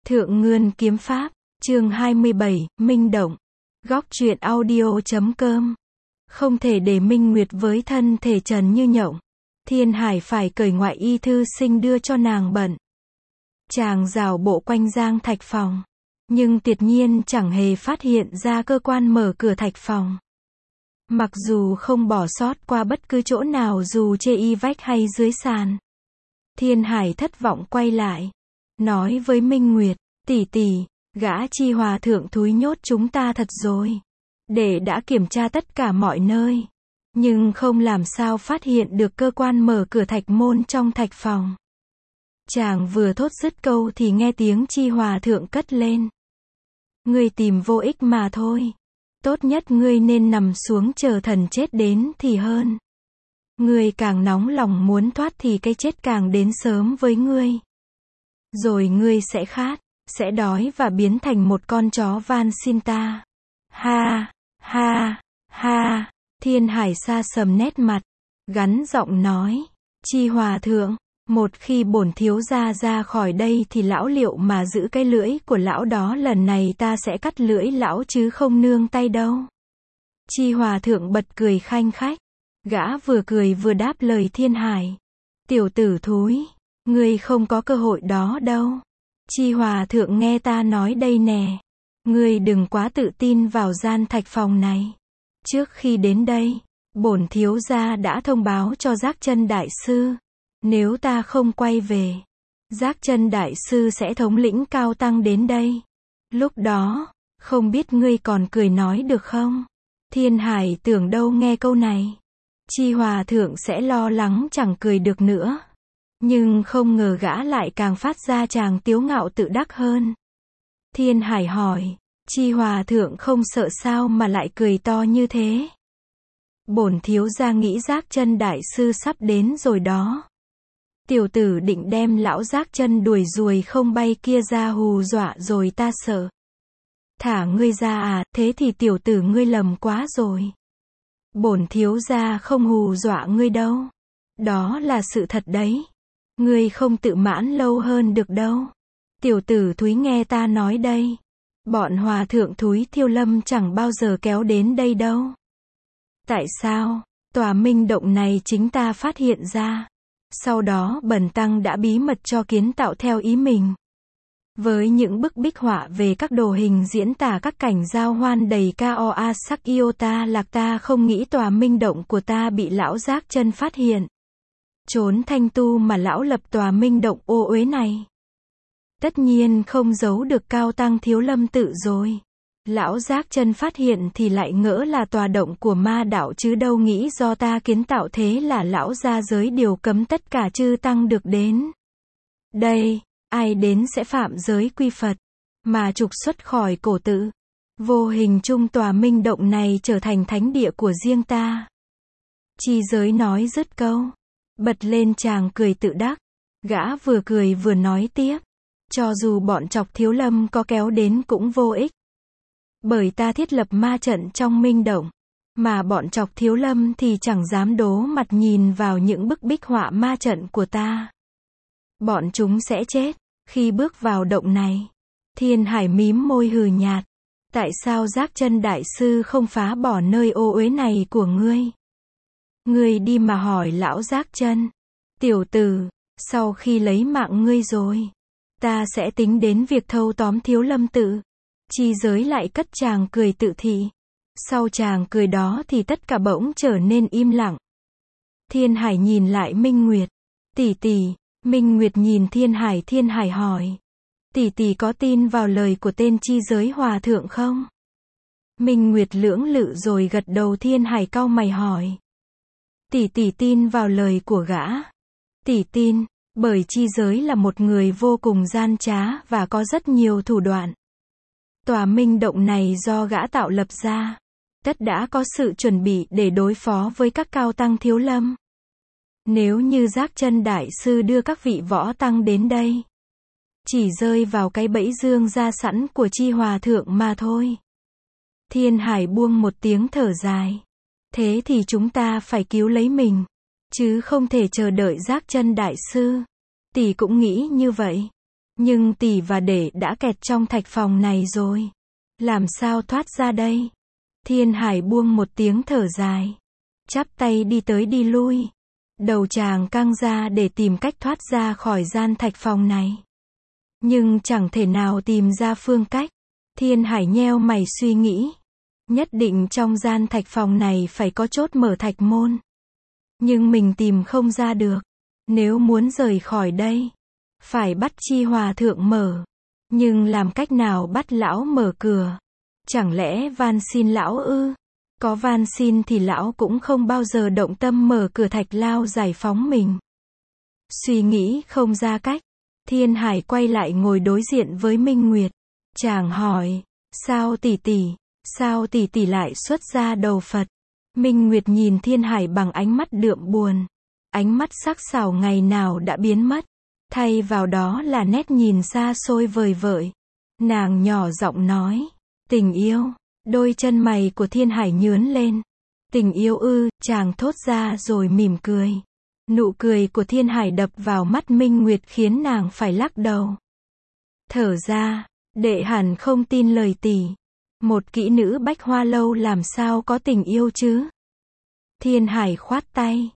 Thượng Ngươn Kiếm Pháp, chương 27, Minh Động. Góc truyện audio.com. Không thể để Minh Nguyệt với thân thể trần như nhộng. Thiên Hải phải cởi ngoại y thư sinh đưa cho nàng bận. Chàng rào bộ quanh giang thạch phòng. Nhưng tuyệt nhiên chẳng hề phát hiện ra cơ quan mở cửa thạch phòng. Mặc dù không bỏ sót qua bất cứ chỗ nào dù chê y vách hay dưới sàn. Thiên Hải thất vọng quay lại. Nói với Minh Nguyệt, tỷ tỷ, gã Chi Hòa thượng thúi nhốt chúng ta thật rồi. Để đã kiểm tra tất cả mọi nơi. Nhưng không làm sao phát hiện được cơ quan mở cửa thạch môn trong thạch phòng. Chàng vừa thốt dứt câu thì nghe tiếng Chi Hòa thượng cất lên. Ngươi tìm vô ích mà thôi. Tốt nhất ngươi nên nằm xuống chờ thần chết đến thì hơn. Ngươi càng nóng lòng muốn thoát thì cái chết càng đến sớm với ngươi. Rồi ngươi sẽ khát, sẽ đói và biến thành một con chó van xin ta. Ha, ha, ha, Thiên Hải sa sầm nét mặt, gắn giọng nói, Chi Hòa thượng, một khi bổn thiếu gia ra khỏi đây thì lão liệu mà giữ cái lưỡi của lão đó, lần này ta sẽ cắt lưỡi lão chứ không nương tay đâu. Chi Hòa thượng bật cười khanh khách, gã vừa cười vừa đáp lời Thiên Hải. Tiểu tử thúi, ngươi không có cơ hội đó đâu. Chi Hòa thượng nghe ta nói đây nè. Ngươi đừng quá tự tin vào gian thạch phòng này. Trước khi đến đây, bổn thiếu gia đã thông báo cho Giác Chân đại sư. Nếu ta không quay về, Giác Chân đại sư sẽ thống lĩnh cao tăng đến đây. Lúc đó, không biết ngươi còn cười nói được không? Thiên Hải tưởng đâu nghe câu này. Chi Hòa thượng sẽ lo lắng chẳng cười được nữa. Nhưng không ngờ gã lại càng phát ra tràng tiếu ngạo tự đắc hơn. Thiên Hải hỏi, Chi Hòa thượng không sợ sao mà lại cười to như thế? Bổn thiếu gia nghĩ Giác Chân đại sư sắp đến rồi đó. Tiểu tử định đem lão Giác Chân đuổi ruồi không bay kia ra hù dọa rồi ta sợ. Thả ngươi ra à, thế thì tiểu tử ngươi lầm quá rồi. Bổn thiếu gia không hù dọa ngươi đâu. Đó là sự thật đấy. Ngươi không tự mãn lâu hơn được đâu. Tiểu tử thúi nghe ta nói đây. Bọn hòa thượng thúi Thiêu Lâm chẳng bao giờ kéo đến đây đâu. Tại sao? Tòa Minh Động này chính ta phát hiện ra. Sau đó bần tăng đã bí mật cho kiến tạo theo ý mình. Với những bức bích họa về các đồ hình diễn tả các cảnh giao hoan đầy Koa sắc Iota lạc, ta không nghĩ tòa Minh Động của ta bị lão Giác Chân phát hiện. Trốn thanh tu mà lão lập tòa Minh Động ô uế này. Tất nhiên không giấu được cao tăng Thiếu Lâm tự rồi. Lão Giác Chân phát hiện thì lại ngỡ là tòa động của ma đạo chứ đâu nghĩ do ta kiến tạo, thế là lão ra giới điều cấm tất cả chư tăng được đến. Đây, ai đến sẽ phạm giới quy Phật, mà trục xuất khỏi cổ tự. Vô hình chung tòa Minh Động này trở thành thánh địa của riêng ta. Chi giới nói dứt câu, bật lên tràng cười tự đắc. Gã vừa cười vừa nói tiếp. Cho dù bọn chọc Thiếu Lâm có kéo đến cũng vô ích. Bởi ta thiết lập ma trận trong Minh Động. Mà bọn chọc Thiếu Lâm thì chẳng dám đố mặt nhìn vào những bức bích họa ma trận của ta. Bọn chúng sẽ chết khi bước vào động này. Thiên Hải mím môi hừ nhạt. Tại sao Giác Chân đại sư không phá bỏ nơi ô uế này của ngươi? Ngươi đi mà hỏi lão Giác Chân. Tiểu tử, sau khi lấy mạng ngươi rồi, ta sẽ tính đến việc thâu tóm Thiếu Lâm tự. Chi giới lại cất tràng cười tự thị. Sau tràng cười đó thì tất cả bỗng trở nên im lặng. Thiên Hải nhìn lại Minh Nguyệt. Tỷ tỷ. Minh Nguyệt nhìn Thiên Hải hỏi. Tỷ tỷ có tin vào lời của tên Chi giới hòa thượng không? Minh Nguyệt lưỡng lự rồi gật đầu. Thiên Hải cau mày hỏi. Tỷ tỷ tin vào lời của gã. Tỷ tin, bởi Chi giới là một người vô cùng gian trá và có rất nhiều thủ đoạn. Tòa Minh Động này do gã tạo lập ra. Tất đã có sự chuẩn bị để đối phó với các cao tăng Thiếu Lâm. Nếu như Giác Chân đại sư đưa các vị võ tăng đến đây, chỉ rơi vào cái bẫy dương ra sẵn của Chi Hòa thượng mà thôi. Thiên Hải buông một tiếng thở dài. Thế thì chúng ta phải cứu lấy mình, chứ không thể chờ đợi Giác Chân đại sư. Tỷ cũng nghĩ như vậy. Nhưng tỷ và đệ đã kẹt trong thạch phòng này rồi. Làm sao thoát ra đây? Thiên Hải buông một tiếng thở dài. Chắp tay đi tới đi lui. Đầu chàng căng ra để tìm cách thoát ra khỏi gian thạch phòng này. Nhưng chẳng thể nào tìm ra phương cách. Thiên Hải nheo mày suy nghĩ. Nhất định trong gian thạch phòng này phải có chốt mở thạch môn. Nhưng mình tìm không ra được. Nếu muốn rời khỏi đây, phải bắt Chi Hòa thượng mở. Nhưng làm cách nào bắt lão mở cửa? Chẳng lẽ van xin lão ư? Có van xin thì lão cũng không bao giờ động tâm mở cửa thạch lao giải phóng mình. Suy nghĩ không ra cách, Thiên Hải quay lại ngồi đối diện với Minh Nguyệt. Chàng hỏi, sao tỷ tỷ lại xuất ra đầu Phật? Minh Nguyệt nhìn Thiên Hải bằng ánh mắt đượm buồn. Ánh mắt sắc sảo ngày nào đã biến mất. Thay vào đó là nét nhìn xa xôi vời vợi. Nàng nhỏ giọng nói, tình yêu. Đôi chân mày của Thiên Hải nhướn lên. Tình yêu ư? Chàng thốt ra rồi mỉm cười. Nụ cười của Thiên Hải đập vào mắt Minh Nguyệt khiến nàng phải lắc đầu. Thở ra, đệ hẳn không tin lời tỷ. Một kỹ nữ Bách Hoa Lâu làm sao có tình yêu chứ? Thiên Hải khoát tay.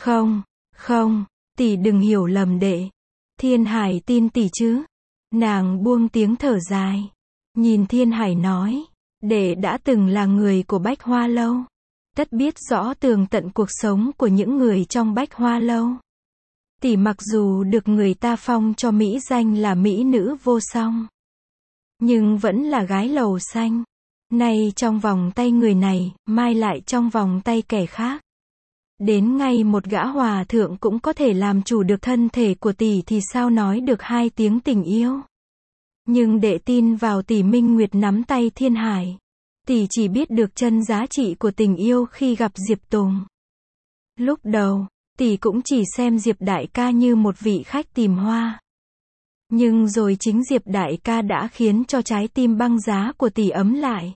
Không, tỷ đừng hiểu lầm đệ. Thiên Hải tin tỷ chứ? Nàng buông tiếng thở dài. Nhìn Thiên Hải nói, đệ đã từng là người của Bách Hoa Lâu. Tất biết rõ tường tận cuộc sống của những người trong Bách Hoa Lâu. Tỷ mặc dù được người ta phong cho mỹ danh là mỹ nữ vô song, nhưng vẫn là gái lầu xanh. Nay trong vòng tay người này, mai lại trong vòng tay kẻ khác. Đến ngay một gã hòa thượng cũng có thể làm chủ được thân thể của tỷ thì sao nói được hai tiếng tình yêu. Nhưng đệ tin vào tỷ. Minh Nguyệt nắm tay Thiên Hải. Tỷ chỉ biết được chân giá trị của tình yêu khi gặp Diệp Tùng. Lúc đầu, tỷ cũng chỉ xem Diệp đại ca như một vị khách tìm hoa. Nhưng rồi chính Diệp đại ca đã khiến cho trái tim băng giá của tỷ ấm lại.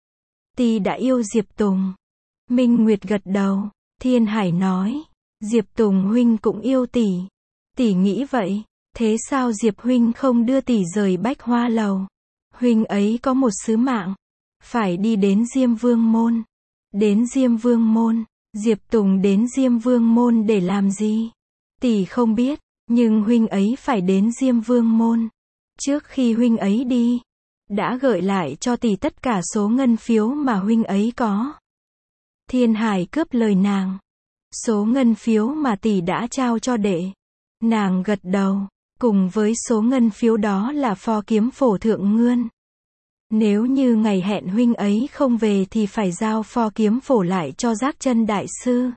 Tỷ đã yêu Diệp Tùng. Minh Nguyệt gật đầu. Thiên Hải nói, Diệp Tùng huynh cũng yêu tỷ. Tỷ nghĩ vậy, thế sao Diệp huynh không đưa tỷ rời Bách Hoa Lầu? Huynh ấy có một sứ mạng, phải đi đến Diêm Vương Môn. Đến Diêm Vương Môn, Diệp Tùng đến Diêm Vương Môn để làm gì? Tỷ không biết, nhưng huynh ấy phải đến Diêm Vương Môn. Trước khi huynh ấy đi, đã gợi lại cho tỷ tất cả số ngân phiếu mà huynh ấy có. Thiên Hải cướp lời nàng. Số ngân phiếu mà tỷ đã trao cho đệ. Nàng gật đầu. Cùng với số ngân phiếu đó là pho kiếm phổ thượng ngươn. Nếu như ngày hẹn huynh ấy không về thì phải giao pho kiếm phổ lại cho Giác Chân đại sư.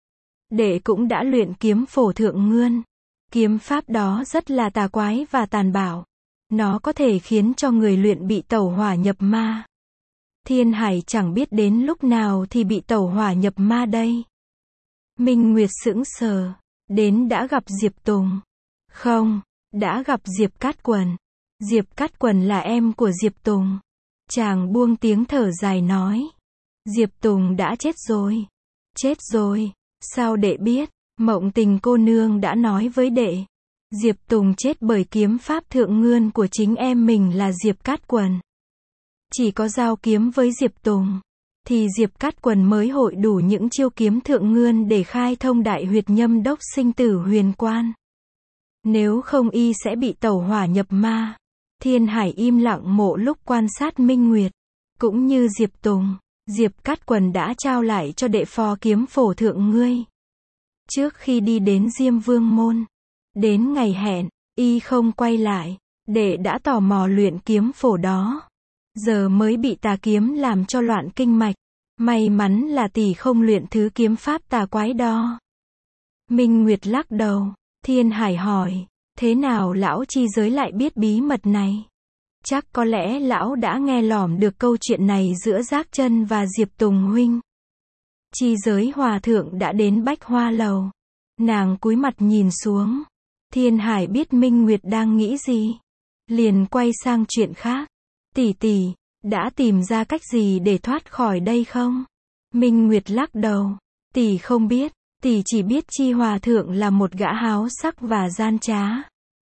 Đệ cũng đã luyện kiếm phổ thượng ngươn. Kiếm pháp đó rất là tà quái và tàn bạo. Nó có thể khiến cho người luyện bị tẩu hỏa nhập ma. Thiên Hải chẳng biết đến lúc nào thì bị tẩu hỏa nhập ma đây. Minh Nguyệt sững sờ. Đến đã gặp Diệp Tùng. Không, đã gặp Diệp Cát Quần. Diệp Cát Quần là em của Diệp Tùng. Chàng buông tiếng thở dài nói. Diệp Tùng đã chết rồi. Chết rồi. Sao đệ biết? Mộng Tình cô nương đã nói với đệ. Diệp Tùng chết bởi kiếm pháp thượng ngươn của chính em mình là Diệp Cát Quần. Chỉ có giao kiếm với Diệp Tùng, thì Diệp Cát Quần mới hội đủ những chiêu kiếm thượng ngươn để khai thông đại huyệt nhâm đốc sinh tử huyền quan. Nếu không y sẽ bị tẩu hỏa nhập ma. Thiên Hải im lặng mộ lúc quan sát Minh Nguyệt. Cũng như Diệp Tùng, Diệp Cát Quần đã trao lại cho đệ phò kiếm phổ thượng ngươi. Trước khi đi đến Diêm Vương Môn, đến ngày hẹn, y không quay lại. Đệ đã tò mò luyện kiếm phổ đó. Giờ mới bị tà kiếm làm cho loạn kinh mạch. May mắn là tỷ không luyện thứ kiếm pháp tà quái đó. Minh Nguyệt lắc đầu. Thiên Hải hỏi, thế nào lão chi giới lại biết bí mật này? Chắc có lẽ lão đã nghe lỏm được câu chuyện này giữa Giác Chân và Diệp Tùng huynh. Chi giới hòa thượng đã đến Bách Hoa Lầu. Nàng cúi mặt nhìn xuống. Thiên Hải biết Minh Nguyệt đang nghĩ gì. Liền quay sang chuyện khác. Tỷ, đã tìm ra cách gì để thoát khỏi đây không? Minh Nguyệt lắc đầu. Tỷ không biết. Tỷ chỉ biết Chi hòa thượng là một gã háo sắc và gian trá.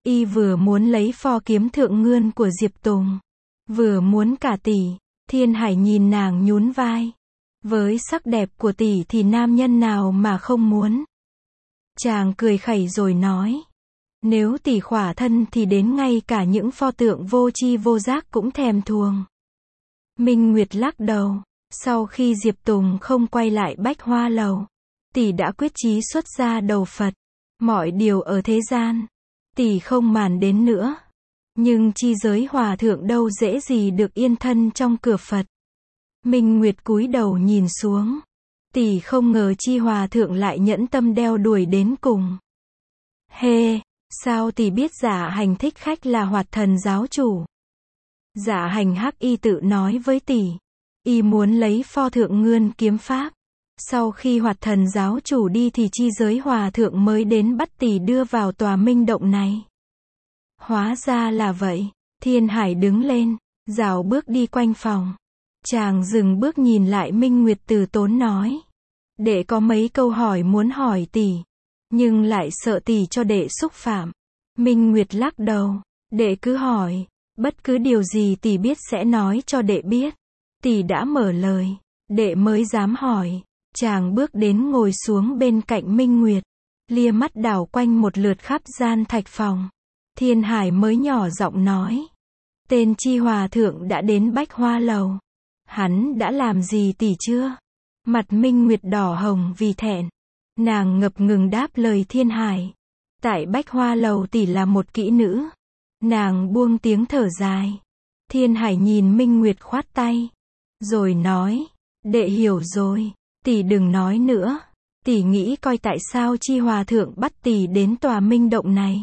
Y vừa muốn lấy pho kiếm thượng ngươn của Diệp Tùng, vừa muốn cả tỷ. Thiên Hải nhìn nàng nhún vai. Với sắc đẹp của tỷ thì nam nhân nào mà không muốn. Chàng cười khẩy rồi nói. Nếu tỷ khỏa thân thì đến ngay cả những pho tượng vô tri vô giác cũng thèm thuồng. Minh Nguyệt lắc đầu. Sau khi Diệp Tùng không quay lại Bách Hoa Lầu, tỷ đã quyết chí xuất gia đầu Phật. Mọi điều ở thế gian, tỷ không màng đến nữa. Nhưng chi giới hòa thượng đâu dễ gì được yên thân trong cửa Phật. Minh Nguyệt cúi đầu nhìn xuống. Tỷ không ngờ chi hòa thượng lại nhẫn tâm đeo đuổi đến cùng. Hê, sao tỷ biết Dạ Hành thích khách là Hoạt Thần giáo chủ? Dạ Hành hắc y tự nói với tỷ. Y muốn lấy pho thượng ngươn kiếm pháp. Sau khi Hoạt Thần giáo chủ đi thì chi giới hòa thượng mới đến bắt tỷ đưa vào tòa minh động này. Hóa ra là vậy. Thiên Hải đứng lên, rảo bước đi quanh phòng. Chàng dừng bước nhìn lại Minh Nguyệt từ tốn nói. Đệ có mấy câu hỏi muốn hỏi tỷ, nhưng lại sợ tỷ cho đệ xúc phạm. Minh Nguyệt lắc đầu. Đệ cứ hỏi, bất cứ điều gì tỷ biết sẽ nói cho đệ biết. Tỷ đã mở lời, đệ mới dám hỏi. Chàng bước đến ngồi xuống bên cạnh Minh Nguyệt, lia mắt đảo quanh một lượt khắp gian thạch phòng. Thiên Hải mới nhỏ giọng nói. Tên chi hòa thượng đã đến Bách Hoa Lầu. Hắn đã làm gì tỷ chưa? Mặt Minh Nguyệt đỏ hồng vì thẹn. Nàng ngập ngừng đáp lời Thiên Hải. Tại Bách Hoa Lầu tỷ là một kỹ nữ. Nàng buông tiếng thở dài. Thiên Hải nhìn Minh Nguyệt khoát tay. Rồi nói. Đệ hiểu rồi. Tỷ đừng nói nữa. Tỷ nghĩ coi tại sao chi hòa thượng bắt tỷ đến tòa minh động này.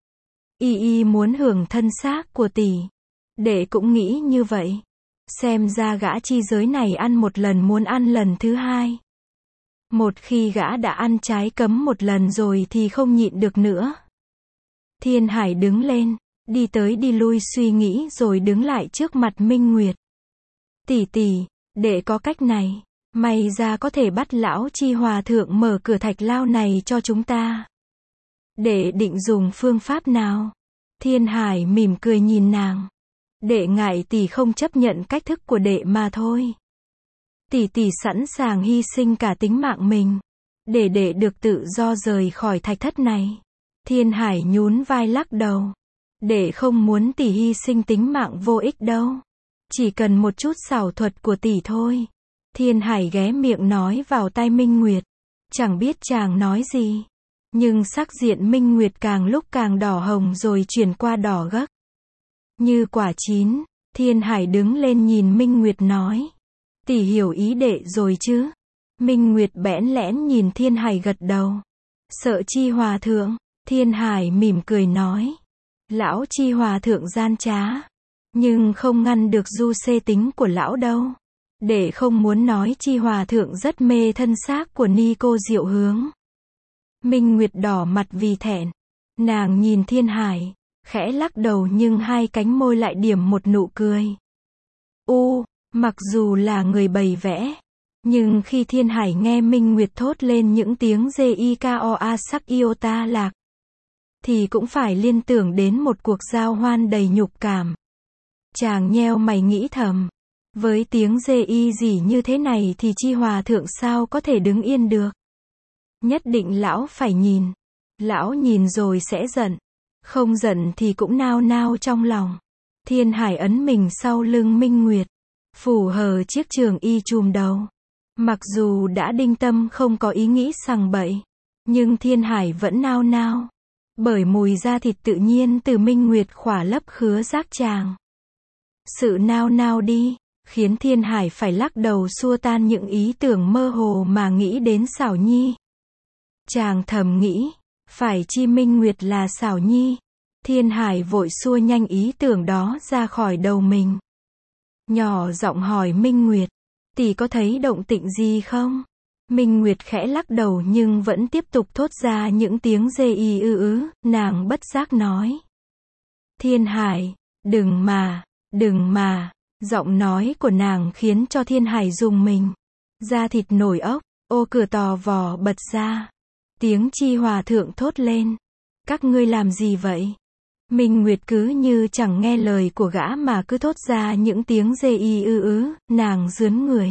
Y muốn hưởng thân xác của tỷ. Đệ cũng nghĩ như vậy. Xem ra gã chi giới này ăn một lần muốn ăn lần thứ hai. Một khi gã đã ăn trái cấm một lần rồi thì không nhịn được nữa. Thiên Hải đứng lên, đi tới đi lui suy nghĩ rồi đứng lại trước mặt Minh Nguyệt. Tỷ tỷ, đệ có cách này. May ra có thể bắt lão chi hòa thượng mở cửa thạch lao này cho chúng ta. Đệ định dùng phương pháp nào? Thiên Hải mỉm cười nhìn nàng. Đệ ngại tỷ không chấp nhận cách thức của đệ mà thôi. Tỷ sẵn sàng hy sinh cả tính mạng mình, để đệ được tự do rời khỏi thạch thất này. Thiên Hải nhún vai lắc đầu. Đệ không muốn tỷ hy sinh tính mạng vô ích đâu. Chỉ cần một chút xảo thuật của tỷ thôi. Thiên Hải ghé miệng nói vào tai Minh Nguyệt. Chẳng biết chàng nói gì. Nhưng sắc diện Minh Nguyệt càng lúc càng đỏ hồng rồi chuyển qua đỏ gấc. Như quả chín. Thiên Hải đứng lên nhìn Minh Nguyệt nói. Tỷ hiểu ý đệ rồi chứ? Minh Nguyệt bẽn lẽn nhìn Thiên Hải gật đầu. Sợ chi hòa thượng? Thiên Hải mỉm cười nói. Lão chi hòa thượng gian trá. Nhưng không ngăn được du xê tính của lão đâu. Đệ không muốn nói chi hòa thượng rất mê thân xác của ni cô Diệu Hướng. Minh Nguyệt đỏ mặt vì thẹn. Nàng nhìn Thiên Hải, khẽ lắc đầu nhưng hai cánh môi lại điểm một nụ cười. Mặc dù là người bày vẽ, nhưng khi Thiên Hải nghe Minh Nguyệt thốt lên những tiếng Jikoa sắc iota lạc, thì cũng phải liên tưởng đến một cuộc giao hoan đầy nhục cảm. Chàng nheo mày nghĩ thầm. Với tiếng Ji gì như thế này thì chi hòa thượng sao có thể đứng yên được. Nhất định lão phải nhìn. Lão nhìn rồi sẽ giận. Không giận thì cũng nao nao trong lòng. Thiên Hải ấn mình sau lưng Minh Nguyệt, phủ hờ chiếc trường y chùm đầu. Mặc dù đã đinh tâm không có ý nghĩ sằng bậy, nhưng Thiên Hải vẫn nao nao. Bởi mùi da thịt tự nhiên từ Minh Nguyệt khỏa lấp khứa giác chàng. Sự nao nao đi, khiến Thiên Hải phải lắc đầu xua tan những ý tưởng mơ hồ mà nghĩ đến Xảo Nhi. Chàng thầm nghĩ, phải chi Minh Nguyệt là Xảo Nhi? Thiên Hải vội xua nhanh ý tưởng đó ra khỏi đầu mình. Nhỏ giọng hỏi Minh Nguyệt, tỷ có thấy động tĩnh gì không? Minh Nguyệt khẽ lắc đầu nhưng vẫn tiếp tục thốt ra những tiếng nàng bất giác nói. Thiên Hải, đừng mà. Giọng nói của nàng khiến cho Thiên Hải rùng mình. Da thịt nổi ốc, ô cửa tò vò bật ra. Tiếng chi hòa thượng thốt lên. Các ngươi làm gì vậy? Minh Nguyệt cứ như chẳng nghe lời của gã mà cứ thốt ra những tiếng dê y ư, nàng rướn người.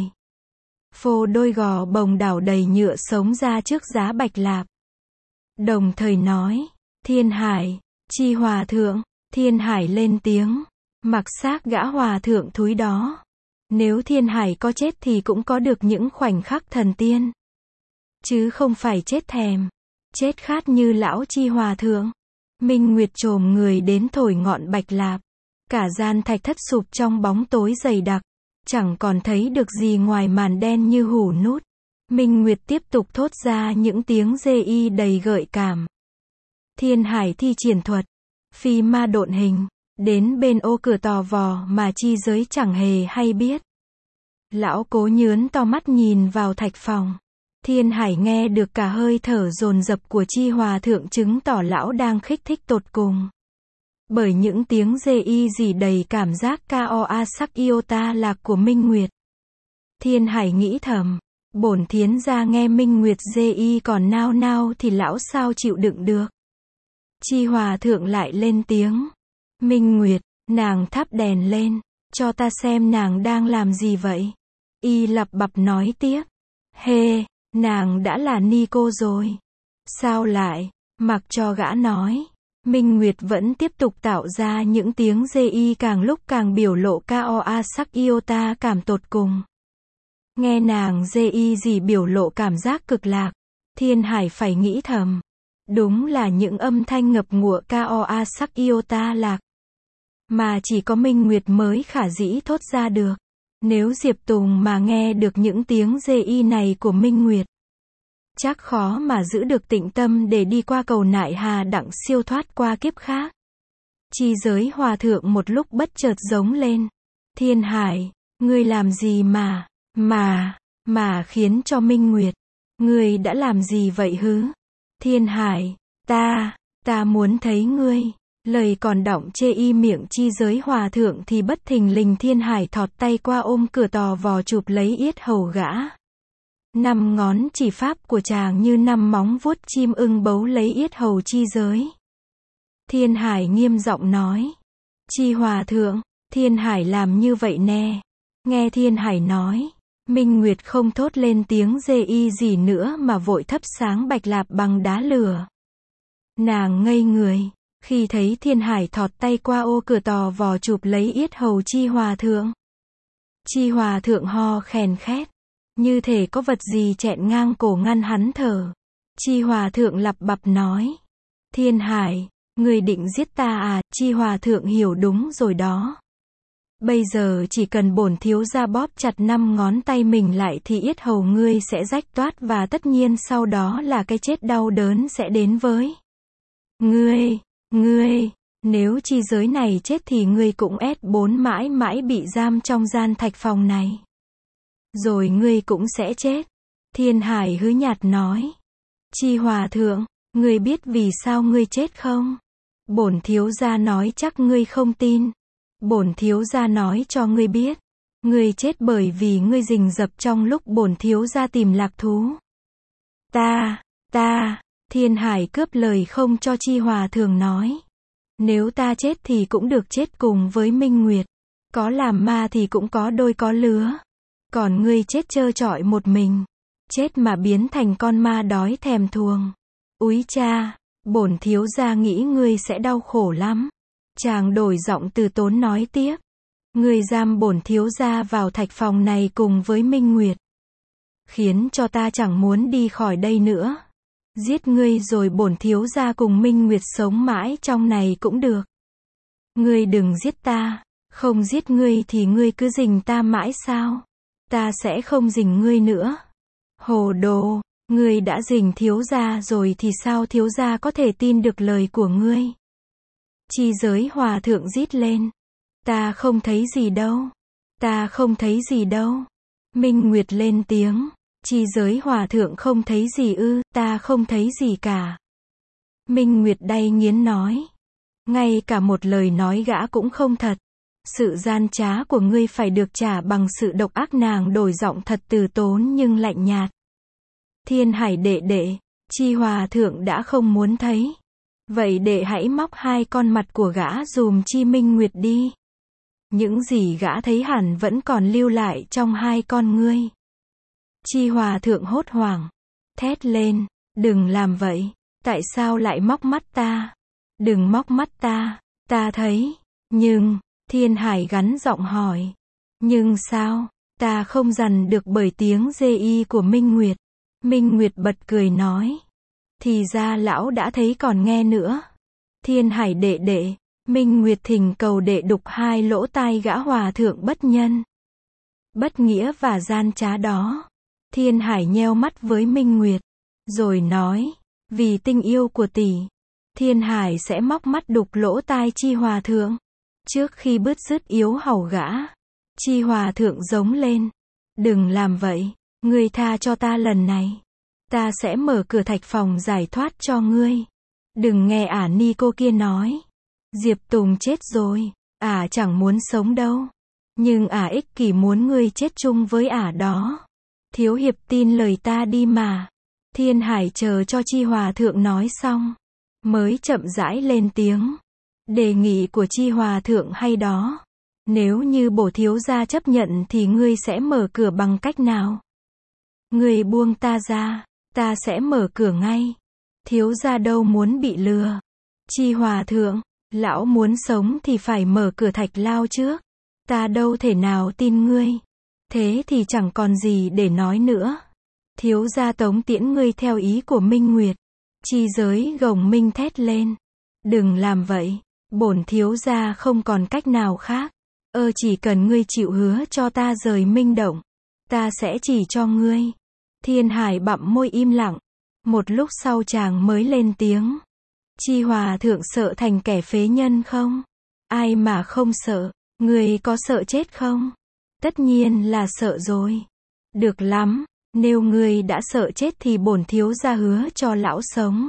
Phô đôi gò bồng đảo đầy nhựa sống ra trước giá Bạch Lạp. Đồng thời nói, Thiên Hải, chi hòa thượng, Thiên Hải lên tiếng, mặc xác gã hòa thượng thúi đó. Nếu Thiên Hải có chết thì cũng có được những khoảnh khắc thần tiên. Chứ không phải chết thèm, chết khát như lão chi hòa thượng. Minh Nguyệt chồm người đến thổi ngọn Bạch Lạp. Cả gian thạch thất sụp trong bóng tối dày đặc. Chẳng còn thấy được gì ngoài màn đen như hù nút. Minh Nguyệt tiếp tục thốt ra những tiếng dê y đầy gợi cảm. Thiên Hải thi triển thuật, phi ma độn hình, đến bên ô cửa tò vò mà chi giới chẳng hề hay biết. Lão Cố nhướn to mắt nhìn vào thạch phòng. Thiên Hải nghe được cả hơi thở dồn dập của chi hòa thượng, chứng tỏ lão đang kích thích tột cùng. Bởi những tiếng dê y gì đầy cảm giác koa sắc iota lạc của Minh Nguyệt. Thiên Hải nghĩ thầm, bổn thiến gia nghe Minh Nguyệt dê y còn nao nao thì lão sao chịu đựng được. Chi hòa thượng lại lên tiếng. Minh Nguyệt, nàng thắp đèn lên, cho ta xem nàng đang làm gì vậy. Y lặp bặp nói tiếp. Hê, nàng đã là ni cô rồi. Sao lại, mặc cho gã nói. Minh Nguyệt vẫn tiếp tục tạo ra những tiếng dê y càng lúc càng biểu lộ koa sắc iota cảm tột cùng. Nghe nàng dê y gì biểu lộ cảm giác cực lạc. Thiên Hải phải nghĩ thầm. Đúng là những âm thanh ngập ngụa koa sắc iota lạc. Mà chỉ có Minh Nguyệt mới khả dĩ thốt ra được. Nếu Diệp Tùng mà nghe được những tiếng dê y này của Minh Nguyệt, chắc khó mà giữ được tịnh tâm để đi qua cầu nại hà đặng siêu thoát qua kiếp khác. Chi giới hòa thượng một lúc bất chợt giống lên. Thiên Hải, ngươi làm gì mà khiến cho Minh Nguyệt. Ngươi đã làm gì vậy hứ? Thiên Hải, ta muốn thấy ngươi. Lời còn đọng chê y miệng chi giới hòa thượng thì bất thình lình Thiên Hải thọt tay qua ôm cửa tò vò chụp lấy yết hầu gã. 5 ngón chỉ pháp của chàng như 5 móng vuốt chim ưng bấu lấy yết hầu chi giới. Thiên Hải nghiêm giọng nói. Chi hòa thượng, Thiên Hải làm như vậy nè. Nghe Thiên Hải nói, Minh Nguyệt không thốt lên tiếng dê y gì nữa mà vội thắp sáng Bạch Lạp bằng đá lửa. Nàng ngây người, khi thấy Thiên Hải thọt tay qua ô cửa tò vò chụp lấy yết hầu chi hòa thượng. Chi hòa thượng ho khèn khét, như thể có vật gì chẹn ngang cổ ngăn hắn thở. Chi hòa thượng lặp bặp nói. Thiên Hải, ngươi định giết ta à? Chi hòa thượng hiểu đúng rồi đó. Bây giờ chỉ cần bổn thiếu gia bóp chặt 5 ngón tay mình lại thì yết hầu ngươi sẽ rách toát và tất nhiên sau đó là cái chết đau đớn sẽ đến với ngươi, nếu chi giới này chết thì ngươi cũng S4 mãi mãi bị giam trong gian thạch phòng này. Rồi ngươi cũng sẽ chết. Thiên Hải hứ nhạt nói. Chi hòa thượng, ngươi biết vì sao ngươi chết không? Bổn thiếu gia nói chắc ngươi không tin. Bổn thiếu gia nói cho ngươi biết. Ngươi chết bởi vì ngươi rình rập trong lúc bổn thiếu gia tìm lạc thú. Thiên Hải cướp lời không cho Chi hòa thượng nói. Nếu ta chết thì cũng được chết cùng với Minh Nguyệt. Có làm ma thì cũng có đôi có lứa. Còn ngươi chết trơ trọi một mình. Chết mà biến thành con ma đói thèm thuồng. Úi cha, bổn thiếu gia nghĩ ngươi sẽ đau khổ lắm. Chàng đổi giọng từ tốn nói tiếp. Ngươi giam bổn thiếu gia vào thạch phòng này cùng với Minh Nguyệt. Khiến cho ta chẳng muốn đi khỏi đây nữa. Giết ngươi rồi bổn thiếu gia cùng Minh Nguyệt sống mãi trong này cũng được. Ngươi đừng giết ta. Không giết ngươi thì ngươi cứ rình ta mãi sao? Ta sẽ không rình ngươi nữa. Hồ đồ, ngươi đã rình thiếu gia rồi thì sao thiếu gia có thể tin được lời của ngươi? Chi giới hòa thượng rít lên. Ta không thấy gì đâu. Ta không thấy gì đâu. Minh Nguyệt lên tiếng. Chi giới hòa thượng không thấy gì ư? Ta không thấy gì cả. Minh Nguyệt đay nghiến nói. Ngay cả một lời nói gã cũng không thật. Sự gian trá của ngươi phải được trả bằng sự độc ác. Nàng đổi giọng thật từ tốn nhưng lạnh nhạt. Thiên Hải đệ đệ, Chi hòa thượng đã không muốn thấy. Vậy đệ hãy móc hai con mặt của gã dùm chi Minh Nguyệt đi. Những gì gã thấy hẳn vẫn còn lưu lại trong hai con ngươi. Chi Hòa thượng hốt hoảng, thét lên, đừng làm vậy, tại sao lại móc mắt ta? Đừng móc mắt ta thấy, nhưng, Thiên Hải gắn giọng hỏi, nhưng sao, ta không dằn được bởi tiếng rê y của Minh Nguyệt. Minh Nguyệt bật cười nói, thì ra lão đã thấy còn nghe nữa. Thiên Hải đệ đệ, Minh Nguyệt thỉnh cầu đệ đục hai lỗ tai gã hòa thượng bất nhân, bất nghĩa và gian trá đó. Thiên Hải nheo mắt với Minh Nguyệt, rồi nói, vì tình yêu của tỷ, Thiên Hải sẽ móc mắt đục lỗ tai Chi Hòa thượng. Trước khi bứt rứt yếu hầu gã, Chi Hòa thượng giống lên, đừng làm vậy, ngươi tha cho ta lần này. Ta sẽ mở cửa thạch phòng giải thoát cho ngươi. Đừng nghe ả ni cô kia nói, Diệp Tùng chết rồi, ả chẳng muốn sống đâu. Nhưng ả ích kỷ muốn ngươi chết chung với ả đó. Thiếu hiệp tin lời ta đi mà. Thiên Hải chờ cho Chi Hòa thượng nói xong, mới chậm rãi lên tiếng. Đề nghị của Chi Hòa thượng hay đó. Nếu như bổ thiếu gia chấp nhận thì ngươi sẽ mở cửa bằng cách nào? Ngươi buông ta ra, ta sẽ mở cửa ngay. Thiếu gia đâu muốn bị lừa. Chi Hòa thượng, lão muốn sống thì phải mở cửa thạch lao trước. Ta đâu thể nào tin ngươi. Thế thì chẳng còn gì để nói nữa. Thiếu gia tống tiễn ngươi theo ý của Minh Nguyệt. Chi Giới gồng minh thét lên. Đừng làm vậy. Bổn thiếu gia không còn cách nào khác. Chỉ cần ngươi chịu hứa cho ta rời Minh Động, ta sẽ chỉ cho ngươi. Thiên Hải bặm môi im lặng. Một lúc sau chàng mới lên tiếng. Chi Hòa thượng sợ thành kẻ phế nhân không? Ai mà không sợ? Ngươi có sợ chết không? Tất nhiên là sợ rồi. Được lắm, nếu ngươi đã sợ chết thì bổn thiếu gia hứa cho lão sống.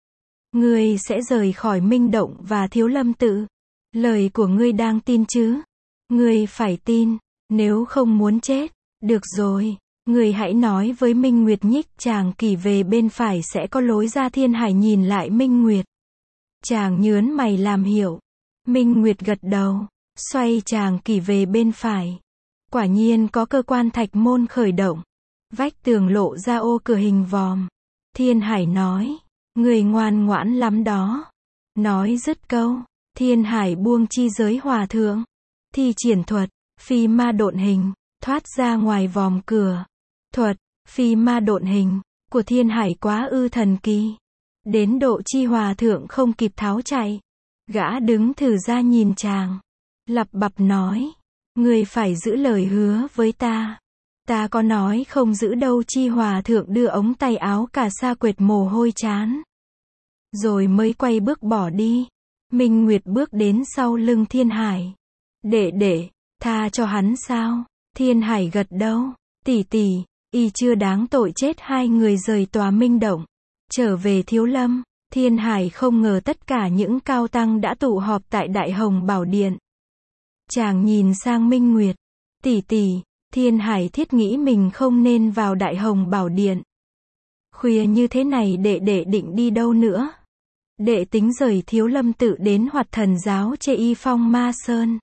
Ngươi sẽ rời khỏi Minh Động và Thiếu Lâm Tự. Lời của ngươi đang tin chứ? Ngươi phải tin, nếu không muốn chết. Được rồi, ngươi hãy nói với Minh Nguyệt nhích chàng kỳ về bên phải sẽ có lối ra. Thiên Hải nhìn lại Minh Nguyệt. Chàng nhớn mày làm hiểu. Minh Nguyệt gật đầu, xoay chàng kỳ về bên phải. Quả nhiên có cơ quan thạch môn khởi động. Vách tường lộ ra ô cửa hình vòm. Thiên Hải nói, người ngoan ngoãn lắm đó. Nói dứt câu, Thiên Hải buông Chi Giới hòa thượng. Thi triển thuật, phi ma độn hình, thoát ra ngoài vòm cửa. Thuật, phi ma độn hình, của Thiên Hải quá ư thần kỳ. Đến độ Chi hòa thượng không kịp tháo chạy. Gã đứng thử ra nhìn chàng. Lặp bặp nói, ngươi phải giữ lời hứa với ta. Ta có nói không giữ đâu. Chi hòa thượng đưa ống tay áo cà sa quệt mồ hôi chán. Rồi mới quay bước bỏ đi. Minh Nguyệt bước đến sau lưng Thiên Hải. Đệ, tha cho hắn sao? Thiên Hải gật đầu. Tỷ, y chưa đáng tội chết. Hai người rời tòa Minh Động, trở về Thiếu Lâm. Thiên Hải không ngờ tất cả những cao tăng đã tụ họp tại Đại Hồng Bảo Điện. Chàng nhìn sang Minh Nguyệt. Tỷ, Thiên Hải thiết nghĩ mình không nên vào Đại Hồng Bảo Điện. Khuya như thế này đệ định đi đâu nữa? Đệ tính rời Thiếu Lâm Tự đến Hoạt Thần Giáo Chê Y Phong Ma Sơn.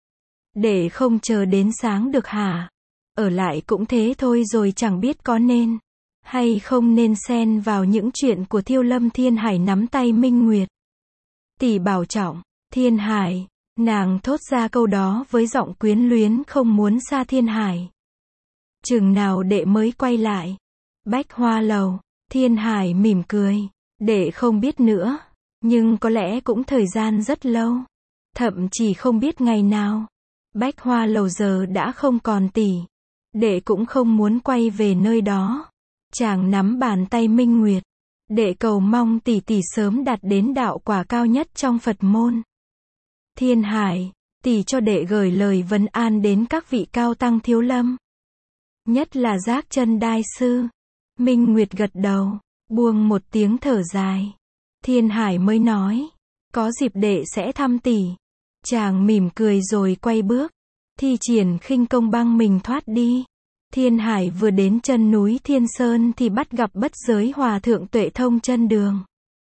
Đệ không chờ đến sáng được hả? Ở lại cũng thế thôi rồi, chẳng biết có nên hay không nên xen vào những chuyện của Thiếu Lâm. Thiên Hải nắm tay Minh Nguyệt. Tỷ bảo trọng. Thiên Hải, nàng thốt ra câu đó với giọng quyến luyến, không muốn xa Thiên Hải. Chừng nào đệ mới quay lại? Bách Hoa Lầu. Thiên Hải mỉm cười. Đệ không biết nữa. Nhưng có lẽ cũng thời gian rất lâu. Thậm chí không biết ngày nào. Bách Hoa Lầu giờ đã không còn tỷ. Đệ cũng không muốn quay về nơi đó. Chàng nắm bàn tay Minh Nguyệt. Đệ cầu mong tỷ sớm đạt đến đạo quả cao nhất trong Phật môn. Thiên Hải, tỷ cho đệ gửi lời vấn an đến các vị cao tăng Thiếu Lâm. Nhất là Giác Chân Đại sư. Minh Nguyệt gật đầu, buông một tiếng thở dài. Thiên Hải mới nói, có dịp đệ sẽ thăm tỷ. Chàng mỉm cười rồi quay bước, thi triển khinh công băng mình thoát đi. Thiên Hải vừa đến chân núi Thiên Sơn thì bắt gặp Bất Giới Hòa thượng Tuệ Thông chân đường.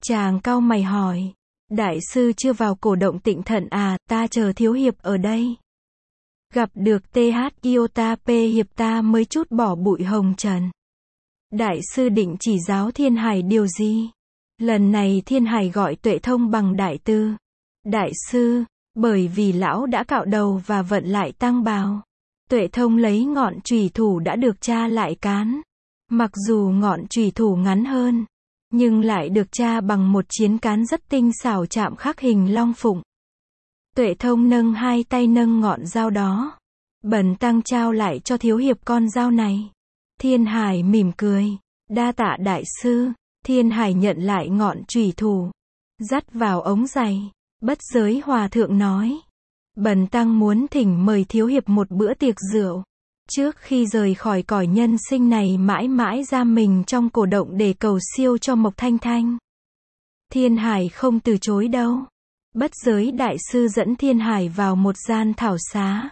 Chàng cau mày hỏi. Đại sư chưa vào cổ động Tịnh Thận à, ta chờ thiếu hiệp ở đây. Gặp được TH Iota P hiệp ta mới chút bỏ bụi hồng trần. Đại sư định chỉ giáo Thiên Hải điều gì? Lần này Thiên Hải gọi Tuệ Thông bằng đại tư. Đại sư, bởi vì lão đã cạo đầu và vận lại tăng bào. Tuệ Thông lấy ngọn chùy thủ đã được tra lại cán. Mặc dù ngọn chùy thủ ngắn hơn, nhưng lại được tra bằng một chiến cán rất tinh xảo chạm khắc hình long phụng. Tuệ Thông nâng hai tay nâng ngọn dao đó. Bần tăng trao lại cho thiếu hiệp con dao này. Thiên Hải mỉm cười. Đa tạ đại sư. Thiên Hải nhận lại ngọn chùy thủ. Dắt vào ống giày. Bất Giới hòa thượng nói. Bần tăng muốn thỉnh mời thiếu hiệp một bữa tiệc rượu. Trước khi rời khỏi cõi nhân sinh này mãi mãi giam mình trong cổ động để cầu siêu cho Mộc Thanh Thanh. Thiên Hải không từ chối đâu. Bất Giới đại sư dẫn Thiên Hải vào một gian thảo xá.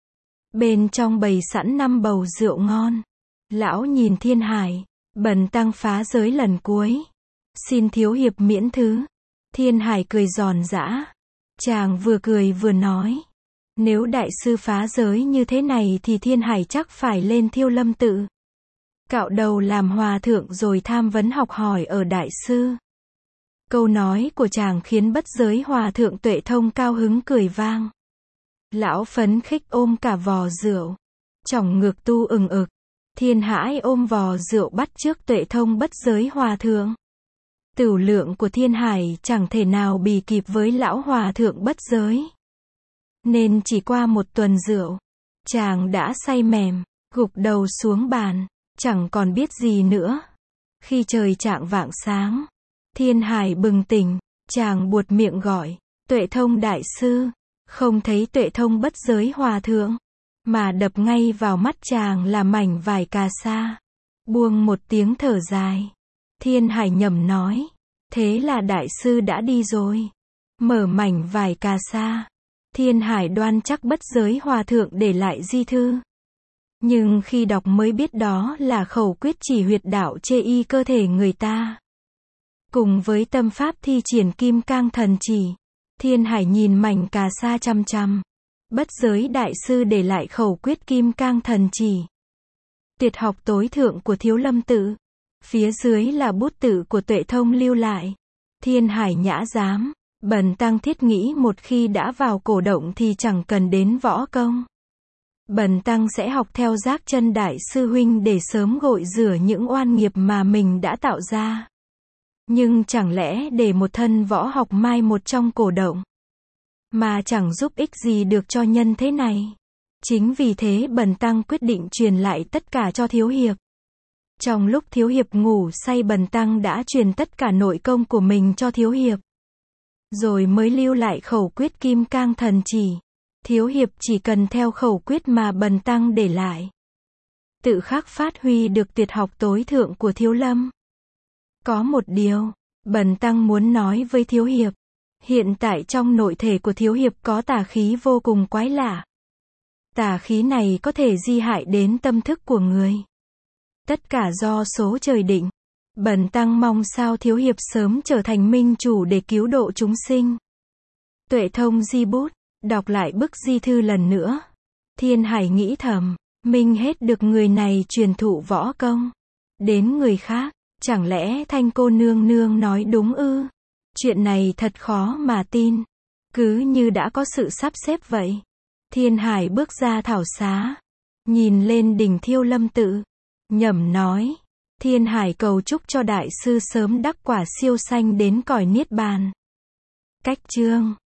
Bên trong bày sẵn 5 bầu rượu ngon. Lão nhìn Thiên Hải. Bần tăng phá giới lần cuối. Xin thiếu hiệp miễn thứ. Thiên Hải cười giòn giã. Chàng vừa cười vừa nói. Nếu đại sư phá giới như thế này thì Thiên Hải chắc phải lên Thiêu Lâm Tự. Cạo đầu làm hòa thượng rồi tham vấn học hỏi ở đại sư. Câu nói của chàng khiến Bất Giới hòa thượng Tuệ Thông cao hứng cười vang. Lão phấn khích ôm cả vò rượu. Chỏng ngược tu ừng ực. Thiên Hải ôm vò rượu bắt chước Tuệ Thông Bất Giới hòa thượng. Tửu lượng của Thiên Hải chẳng thể nào bì kịp với lão hòa thượng Bất Giới. Nên chỉ qua một tuần rượu, chàng đã say mềm, gục đầu xuống bàn, chẳng còn biết gì nữa. Khi trời chạng vạng sáng, Thiên Hải bừng tỉnh, chàng buột miệng gọi, Tuệ Thông đại sư, không thấy Tuệ Thông Bất Giới hòa thượng, mà đập ngay vào mắt chàng là mảnh vải cà sa. Buông một tiếng thở dài, Thiên Hải nhẩm nói, thế là đại sư đã đi rồi. Mở mảnh vải cà sa, Thiên Hải đoan chắc Bất Giới hòa thượng để lại di thư. Nhưng khi đọc mới biết đó là khẩu quyết chỉ huyệt đạo chê y cơ thể người ta. Cùng với tâm pháp thi triển kim cang thần chỉ, Thiên Hải nhìn mảnh cà sa chăm chăm. Bất Giới đại sư để lại khẩu quyết kim cang thần chỉ. Tuyệt học tối thượng của Thiếu Lâm Tự. Phía dưới là bút tự của Tuệ Thông lưu lại. Thiên Hải nhã giám. Bần tăng thiết nghĩ một khi đã vào cổ động thì chẳng cần đến võ công. Bần tăng sẽ học theo Giác Chân đại sư huynh để sớm gội rửa những oan nghiệp mà mình đã tạo ra. Nhưng chẳng lẽ để một thân võ học mai một trong cổ động mà chẳng giúp ích gì được cho nhân thế này. Chính vì thế bần tăng quyết định truyền lại tất cả cho thiếu hiệp. Trong lúc thiếu hiệp ngủ say bần tăng đã truyền tất cả nội công của mình cho thiếu hiệp. Rồi mới lưu lại khẩu quyết kim cang thần chỉ. Thiếu hiệp chỉ cần theo khẩu quyết mà bần tăng để lại. Tự khắc phát huy được tuyệt học tối thượng của Thiếu Lâm. Có một điều, bần tăng muốn nói với thiếu hiệp. Hiện tại trong nội thể của thiếu hiệp có tà khí vô cùng quái lạ. Tà khí này có thể di hại đến tâm thức của người. Tất cả do số trời định. Bần tăng mong sao thiếu hiệp sớm trở thành minh chủ để cứu độ chúng sinh. Tuệ Thông di bút, đọc lại bức di thư lần nữa. Thiên Hải nghĩ thầm, mình hết được người này truyền thụ võ công. Đến người khác, chẳng lẽ Thanh cô nương nương nói đúng ư? Chuyện này thật khó mà tin. Cứ như đã có sự sắp xếp vậy. Thiên Hải bước ra thảo xá. Nhìn lên đỉnh Thiêu Lâm Tự. Nhẩm nói. Thiên Hải cầu chúc cho đại sư sớm đắc quả siêu sanh đến cõi niết bàn. Cách chương